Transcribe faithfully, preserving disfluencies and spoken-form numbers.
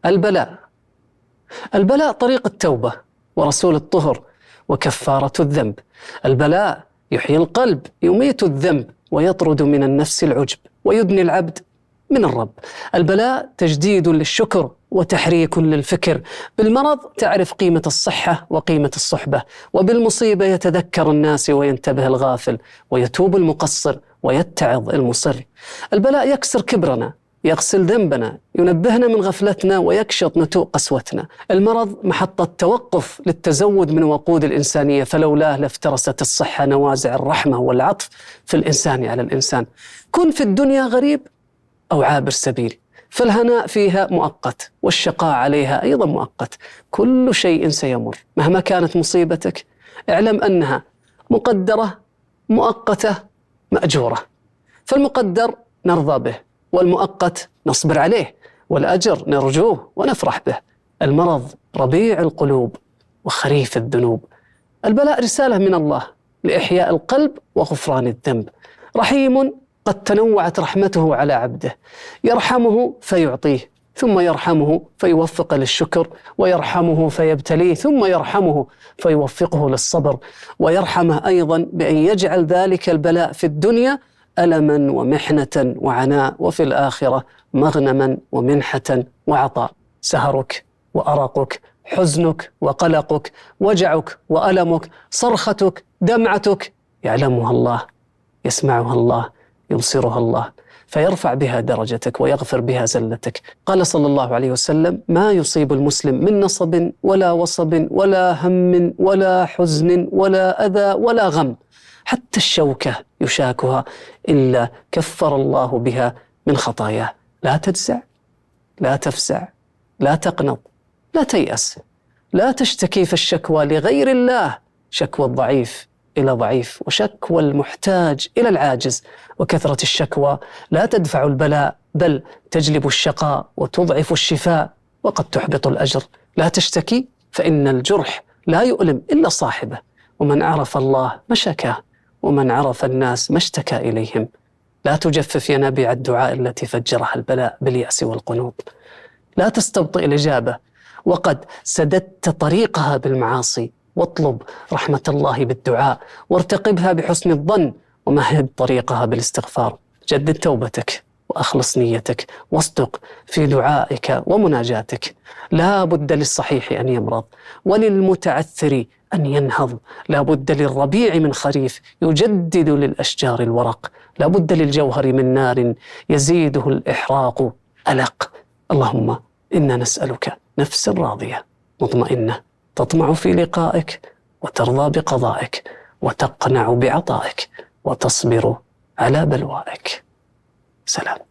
البلاء. البلاء طريق التوبة ورسول الطهر وكفارة الذنب. البلاء يحيي القلب، يميت الذنب، ويطرد من النفس العجب، ويدني العبد من الرب. البلاء تجديد للشكر وتحريك للفكر. بالمرض تعرف قيمة الصحة وقيمة الصحبة، وبالمصيبة يتذكر الناس وينتبه الغافل، ويتوب المقصر ويتعظ المصر. البلاء يكسر كبرنا، يغسل ذنبنا، ينبهنا من غفلتنا ويكشط نتوء قسوتنا. المرض محطة توقف للتزود من وقود الإنسانية، فلولاه لافترست الصحة نوازع الرحمة والعطف في الإنسان على الإنسان. كن في الدنيا غريب أو عابر سبيل، فالهناء فيها مؤقت والشقاء عليها أيضا مؤقت. كل شيء سيمر. مهما كانت مصيبتك اعلم أنها مقدرة مؤقتة مأجورة. فالمقدر نرضى به، والمؤقت نصبر عليه، والأجر نرجوه ونفرح به. المرض ربيع القلوب وخريف الذنوب. البلاء رسالة من الله لإحياء القلب وغفران الذنب. رحيم قد تنوعت رحمته على عبده، يرحمه فيعطيه، ثم يرحمه فيوفق للشكر، ويرحمه فيبتليه، ثم يرحمه فيوفقه للصبر، ويرحمه أيضا بأن يجعل ذلك البلاء في الدنيا ألما ومحنة وعناء، وفي الآخرة مغنما ومنحة وعطاء. سهرك وأرقك، حزنك وقلقك، وجعك وألمك، صرختك، دمعتك، يعلمها الله، يسمعها الله، يبصرها الله، فيرفع بها درجتك ويغفر بها زلتك. قال صلى الله عليه وسلم: ما يصيب المسلم من نصب ولا وصب ولا هم ولا حزن ولا أذى ولا غم، حتى الشوكة يشاكها، إلا كفر الله بها من خطاياه. لا تجزع، لا تفزع، لا تقنط، لا تيأس، لا تشتكي، في الشكوى لغير الله شكوى الضعيف إلى ضعيف، وشكوى المحتاج إلى العاجز. وكثرة الشكوى لا تدفع البلاء، بل تجلب الشقاء وتضعف الشفاء، وقد تحبط الأجر. لا تشتكي، فإن الجرح لا يؤلم إلا صاحبه، ومن عرف الله ما شكاه، ومن عرف الناس ما اشتكى إليهم. لا تجفف ينابيع الدعاء التي فجرها البلاء باليأس والقنوط. لا تستبطئ الإجابة وقد سددت طريقها بالمعاصي، واطلب رحمة الله بالدعاء، وارتقبها بحسن الظن، ومهد طريقها بالاستغفار. جدد توبتك وأخلص نيتك، واصدق في دعائك ومناجاتك. لا بد للصحيح أن يمرض، وللمتعثر أن ينهض. لا بد للربيع من خريف يجدد للأشجار الورق. لا بد للجوهر من نار يزيده الإحراق ألق. اللهم إنا نسألك نفسا راضية مطمئنة، تطمع في لقائك، وترضى بقضائك، وتقنع بعطائك، وتصبر على بلوائك. سلام.